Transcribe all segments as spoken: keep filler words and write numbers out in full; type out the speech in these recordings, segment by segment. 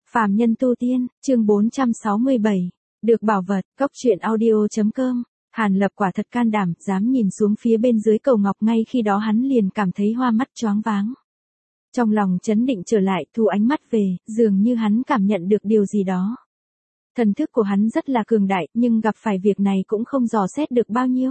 Phàm nhân tu tiên, chương bốn trăm sáu mươi bảy. Được bảo vật, cốc truyện audio.com. Hàn Lập quả thật can đảm, dám nhìn xuống phía bên dưới cầu ngọc, ngay khi đó hắn liền cảm thấy hoa mắt choáng váng. Trong lòng chấn định trở lại, thu ánh mắt về, dường như hắn cảm nhận được điều gì đó. Thần thức của hắn rất là cường đại, nhưng gặp phải việc này cũng không dò xét được bao nhiêu.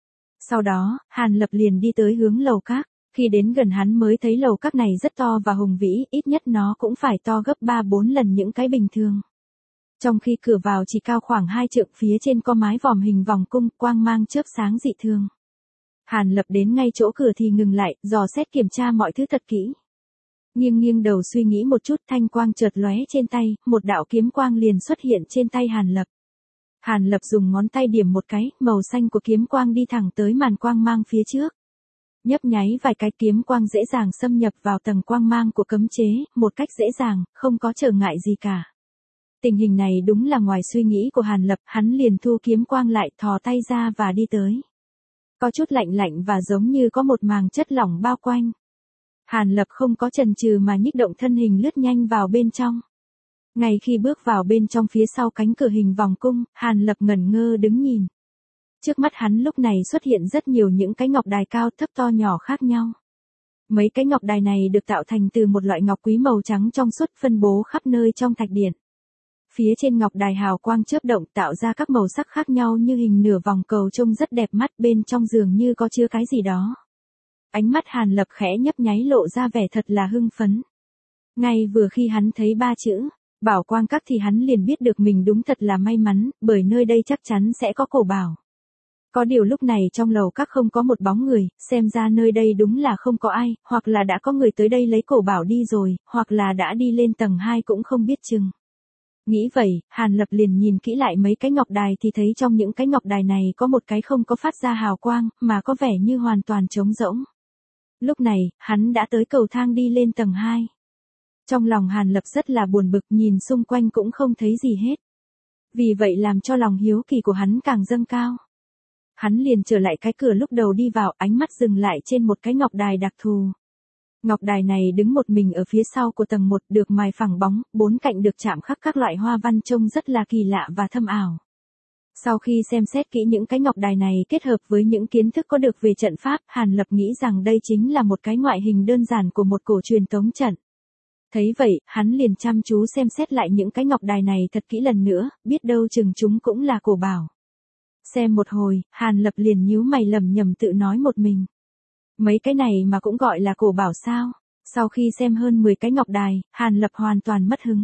Sau đó, Hàn Lập liền đi tới hướng lầu các. Khi đến gần hắn mới thấy lầu các này rất to và hùng vĩ, ít nhất nó cũng phải to gấp ba bốn lần những cái bình thường. Trong khi cửa vào chỉ cao khoảng hai trượng, phía trên có mái vòm hình vòng cung, quang mang chớp sáng dị thường. Hàn Lập đến ngay chỗ cửa thì ngừng lại, dò xét kiểm tra mọi thứ thật kỹ. Nghiêng nghiêng đầu suy nghĩ một chút, thanh quang chợt lóe trên tay, một đạo kiếm quang liền xuất hiện trên tay Hàn Lập. Hàn Lập dùng ngón tay điểm một cái, màu xanh của kiếm quang đi thẳng tới màn quang mang phía trước. Nhấp nháy vài cái, kiếm quang dễ dàng xâm nhập vào tầng quang mang của cấm chế, một cách dễ dàng, không có trở ngại gì cả. Tình hình này đúng là ngoài suy nghĩ của Hàn Lập, hắn liền thu kiếm quang lại, thò tay ra và đi tới. Có chút lạnh lạnh và giống như có một màng chất lỏng bao quanh. Hàn Lập không có chần chừ mà nhích động thân hình lướt nhanh vào bên trong. Ngay khi bước vào bên trong, phía sau cánh cửa hình vòng cung, Hàn Lập ngẩn ngơ đứng nhìn. Trước mắt hắn lúc này xuất hiện rất nhiều những cái ngọc đài cao thấp to nhỏ khác nhau. Mấy cái ngọc đài này được tạo thành từ một loại ngọc quý màu trắng trong suốt, phân bố khắp nơi trong thạch điện. Phía trên ngọc đài hào quang chớp động, tạo ra các màu sắc khác nhau như hình nửa vòng cầu, trông rất đẹp mắt, bên trong dường như có chứa cái gì đó. Ánh mắt Hàn Lập khẽ nhấp nháy, lộ ra vẻ thật là hưng phấn. Ngay vừa khi hắn thấy ba chữ Bảo Quang Các thì hắn liền biết được mình đúng thật là may mắn, bởi nơi đây chắc chắn sẽ có cổ bảo. Có điều lúc này trong lầu các không có một bóng người, xem ra nơi đây đúng là không có ai, hoặc là đã có người tới đây lấy cổ bảo đi rồi, hoặc là đã đi lên tầng hai cũng không biết chừng. Nghĩ vậy, Hàn Lập liền nhìn kỹ lại mấy cái ngọc đài thì thấy trong những cái ngọc đài này có một cái không có phát ra hào quang, mà có vẻ như hoàn toàn trống rỗng. Lúc này, hắn đã tới cầu thang đi lên tầng hai. Trong lòng Hàn Lập rất là buồn bực, nhìn xung quanh cũng không thấy gì hết. Vì vậy làm cho lòng hiếu kỳ của hắn càng dâng cao. Hắn liền trở lại cái cửa lúc đầu đi vào, ánh mắt dừng lại trên một cái ngọc đài đặc thù. Ngọc đài này đứng một mình ở phía sau của tầng một, được mài phẳng bóng, bốn cạnh được chạm khắc các loại hoa văn trông rất là kỳ lạ và thâm ảo. Sau khi xem xét kỹ những cái ngọc đài này kết hợp với những kiến thức có được về trận pháp, Hàn Lập nghĩ rằng đây chính là một cái ngoại hình đơn giản của một cổ truyền tống trận. Thấy vậy, hắn liền chăm chú xem xét lại những cái ngọc đài này thật kỹ lần nữa, biết đâu chừng chúng cũng là cổ bảo. Xem một hồi, Hàn Lập liền nhíu mày lẩm nhẩm tự nói một mình. Mấy cái này mà cũng gọi là cổ bảo sao? Sau khi xem hơn mười cái ngọc đài, Hàn Lập hoàn toàn mất hứng.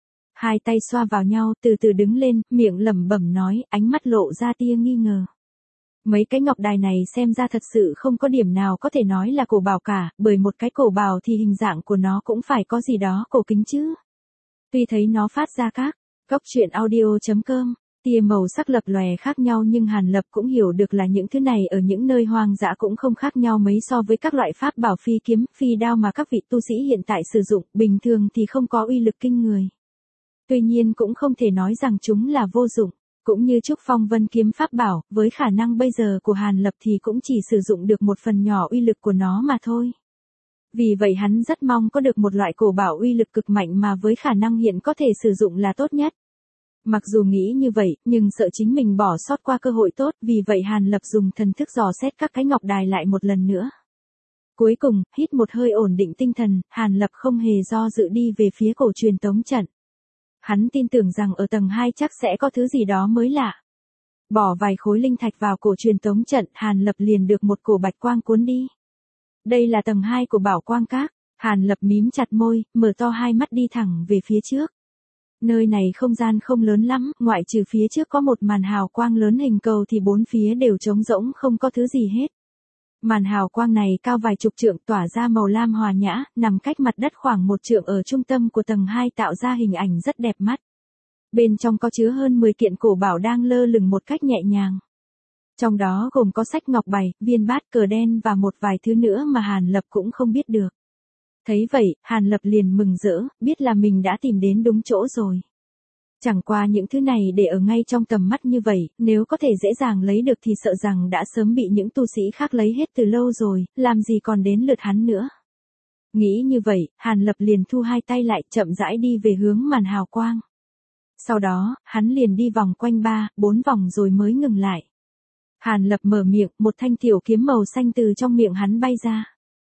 Hai tay xoa vào nhau, từ từ đứng lên, miệng lẩm bẩm nói, ánh mắt lộ ra tia nghi ngờ. Mấy cái ngọc đài này xem ra thật sự không có điểm nào có thể nói là cổ bảo cả, bởi một cái cổ bảo thì hình dạng của nó cũng phải có gì đó cổ kính chứ. Tuy thấy nó phát ra các cốc truyện audio.com, tia màu sắc lập lòe khác nhau, nhưng Hàn Lập cũng hiểu được là những thứ này ở những nơi hoang dã cũng không khác nhau mấy so với các loại pháp bảo phi kiếm, phi đao mà các vị tu sĩ hiện tại sử dụng, bình thường thì không có uy lực kinh người. Tuy nhiên cũng không thể nói rằng chúng là vô dụng, cũng như Trúc Phong Vân kiếm pháp bảo, với khả năng bây giờ của Hàn Lập thì cũng chỉ sử dụng được một phần nhỏ uy lực của nó mà thôi. Vì vậy hắn rất mong có được một loại cổ bảo uy lực cực mạnh mà với khả năng hiện có thể sử dụng là tốt nhất. Mặc dù nghĩ như vậy, nhưng sợ chính mình bỏ sót qua cơ hội tốt, vì vậy Hàn Lập dùng thần thức dò xét các cái ngọc đài lại một lần nữa. Cuối cùng, hít một hơi ổn định tinh thần, Hàn Lập không hề do dự đi về phía cổ truyền tống trận. Hắn tin tưởng rằng ở tầng hai chắc sẽ có thứ gì đó mới lạ. Bỏ vài khối linh thạch vào cổ truyền tống trận, Hàn Lập liền được một cổ bạch quang cuốn đi. Đây là tầng hai của Bảo Quang Các. Hàn Lập mím chặt môi, mở to hai mắt đi thẳng về phía trước. Nơi này không gian không lớn lắm, ngoại trừ phía trước có một màn hào quang lớn hình cầu thì bốn phía đều trống rỗng, không có thứ gì hết. Màn hào quang này cao vài chục trượng, tỏa ra màu lam hòa nhã, nằm cách mặt đất khoảng một trượng ở trung tâm của tầng hai, tạo ra hình ảnh rất đẹp mắt. Bên trong có chứa hơn mười kiện cổ bảo đang lơ lửng một cách nhẹ nhàng. Trong đó gồm có sách ngọc bày, viên bát, cờ đen và một vài thứ nữa mà Hàn Lập cũng không biết được. Thấy vậy, Hàn Lập liền mừng rỡ, biết là mình đã tìm đến đúng chỗ rồi. Chẳng qua những thứ này để ở ngay trong tầm mắt như vậy, nếu có thể dễ dàng lấy được thì sợ rằng đã sớm bị những tu sĩ khác lấy hết từ lâu rồi, làm gì còn đến lượt hắn nữa. Nghĩ như vậy, Hàn Lập liền thu hai tay lại, chậm rãi đi về hướng màn hào quang. Sau đó, hắn liền đi vòng quanh ba, bốn vòng rồi mới ngừng lại. Hàn Lập mở miệng, một thanh tiểu kiếm màu xanh từ trong miệng hắn bay ra.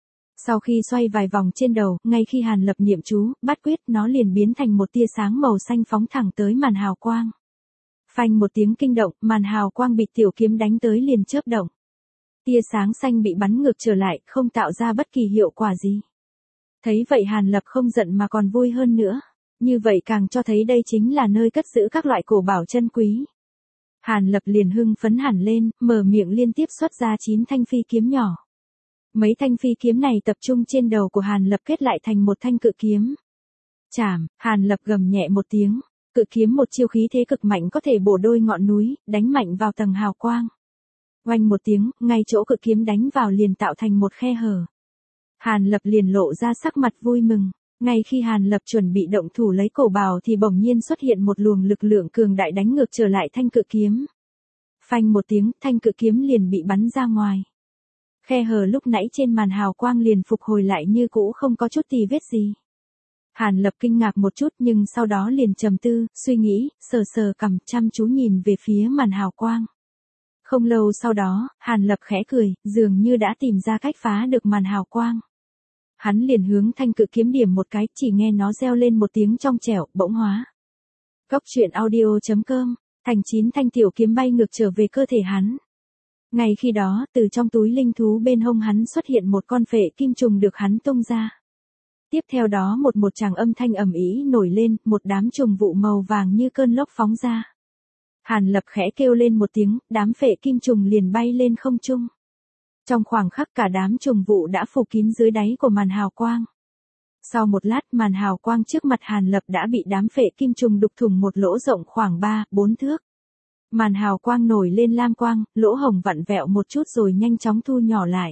Sau khi xoay vài vòng trên đầu, ngay khi Hàn Lập niệm chú, bắt quyết, nó liền biến thành một tia sáng màu xanh phóng thẳng tới màn hào quang. Phanh một tiếng kinh động, màn hào quang bị tiểu kiếm đánh tới liền chớp động. Tia sáng xanh bị bắn ngược trở lại, không tạo ra bất kỳ hiệu quả gì. Thấy vậy Hàn Lập không giận mà còn vui hơn nữa. Như vậy càng cho thấy đây chính là nơi cất giữ các loại cổ bảo chân quý. Hàn Lập liền hưng phấn hẳn lên, mở miệng liên tiếp xuất ra chín thanh phi kiếm nhỏ. Mấy thanh phi kiếm này tập trung trên đầu của Hàn Lập kết lại thành một thanh cự kiếm. Chảm, Hàn Lập gầm nhẹ một tiếng. Cự kiếm một chiêu khí thế cực mạnh có thể bổ đôi ngọn núi, đánh mạnh vào tầng hào quang. Oanh một tiếng, ngay chỗ cự kiếm đánh vào liền tạo thành một khe hở. Hàn Lập liền lộ ra sắc mặt vui mừng. Ngay khi Hàn Lập chuẩn bị động thủ lấy cổ bào thì bỗng nhiên xuất hiện một luồng lực lượng cường đại đánh ngược trở lại thanh cự kiếm. Phanh một tiếng, thanh cự kiếm liền bị bắn ra ngoài. Khe hở lúc nãy trên màn hào quang liền phục hồi lại như cũ, không có chút tì vết gì. Hàn Lập kinh ngạc một chút nhưng sau đó liền trầm tư, suy nghĩ, sờ sờ cằm, chăm chú nhìn về phía màn hào quang. Không lâu sau đó, Hàn Lập khẽ cười, dường như đã tìm ra cách phá được màn hào quang. Hắn liền hướng thanh cự kiếm điểm một cái, chỉ nghe nó reo lên một tiếng trong trẻo, bỗng hóa. Cốc truyện audio chấm com, thành chín thanh tiểu kiếm bay ngược trở về cơ thể hắn. Ngay khi đó, từ trong túi linh thú bên hông hắn xuất hiện một con phệ kim trùng được hắn tung ra. Tiếp theo đó một một tràng âm thanh ầm ĩ nổi lên, một đám trùng vụ màu vàng như cơn lốc phóng ra. Hàn Lập khẽ kêu lên một tiếng, đám phệ kim trùng liền bay lên không trung. Trong khoảng khắc cả đám trùng vụ đã phủ kín dưới đáy của màn hào quang. Sau một lát màn hào quang trước mặt Hàn Lập đã bị đám phệ kim trùng đục thủng một lỗ rộng khoảng ba, bốn thước. Màn hào quang nổi lên lam quang, lỗ hổng vặn vẹo một chút rồi nhanh chóng thu nhỏ lại.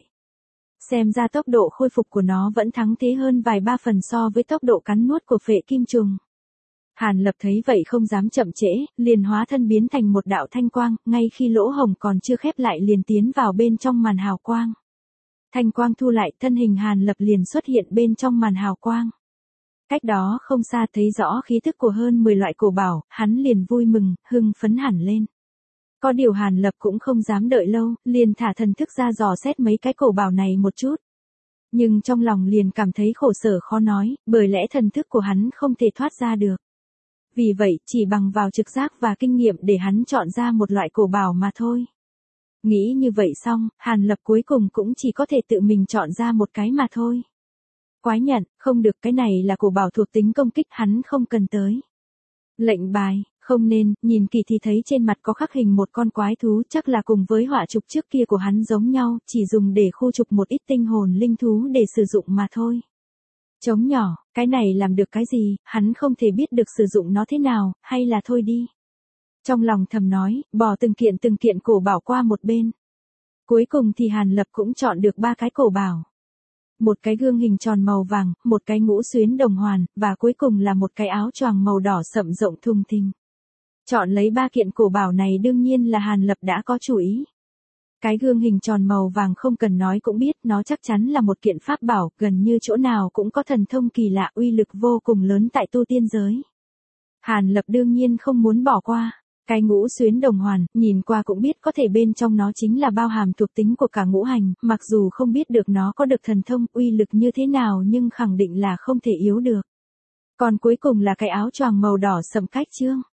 Xem ra tốc độ khôi phục của nó vẫn thắng thế hơn vài ba phần so với tốc độ cắn nuốt của phệ kim trùng. Hàn Lập thấy vậy không dám chậm trễ, liền hóa thân biến thành một đạo thanh quang, ngay khi lỗ hổng còn chưa khép lại liền tiến vào bên trong màn hào quang. Thanh quang thu lại, thân hình Hàn Lập liền xuất hiện bên trong màn hào quang. Cách đó không xa thấy rõ khí thức của hơn mười loại cổ bảo, hắn liền vui mừng, hưng phấn hẳn lên. Có điều Hàn Lập cũng không dám đợi lâu, liền thả thần thức ra dò xét mấy cái cổ bảo này một chút. Nhưng trong lòng liền cảm thấy khổ sở khó nói, bởi lẽ thần thức của hắn không thể thoát ra được. Vì vậy, chỉ bằng vào trực giác và kinh nghiệm để hắn chọn ra một loại cổ bảo mà thôi. Nghĩ như vậy xong, Hàn Lập cuối cùng cũng chỉ có thể tự mình chọn ra một cái mà thôi. Quái nhận, không được, cái này là cổ bảo thuộc tính công kích, hắn không cần tới. Lệnh bài, không nên, nhìn kỹ thì thấy trên mặt có khắc hình một con quái thú, chắc là cùng với họa trục trước kia của hắn giống nhau, chỉ dùng để khu trục một ít tinh hồn linh thú để sử dụng mà thôi. Trống nhỏ, cái này làm được cái gì, hắn không thể biết được sử dụng nó thế nào, hay là thôi đi. Trong lòng thầm nói, bỏ từng kiện từng kiện cổ bảo qua một bên. Cuối cùng thì Hàn Lập cũng chọn được ba cái cổ bảo. Một cái gương hình tròn màu vàng, một cái ngũ xuyến đồng hoàn, và cuối cùng là một cái áo choàng màu đỏ sậm rộng thùng thình. Chọn lấy ba kiện cổ bảo này đương nhiên là Hàn Lập đã có chủ ý. Cái gương hình tròn màu vàng không cần nói cũng biết, nó chắc chắn là một kiện pháp bảo, gần như chỗ nào cũng có thần thông kỳ lạ, uy lực vô cùng lớn tại tu tiên giới. Hàn Lập đương nhiên không muốn bỏ qua. Cái ngũ xuyến đồng hoàn, nhìn qua cũng biết có thể bên trong nó chính là bao hàm thuộc tính của cả ngũ hành, mặc dù không biết được nó có được thần thông, uy lực như thế nào nhưng khẳng định là không thể yếu được. Còn cuối cùng là cái áo choàng màu đỏ sậm cách chương.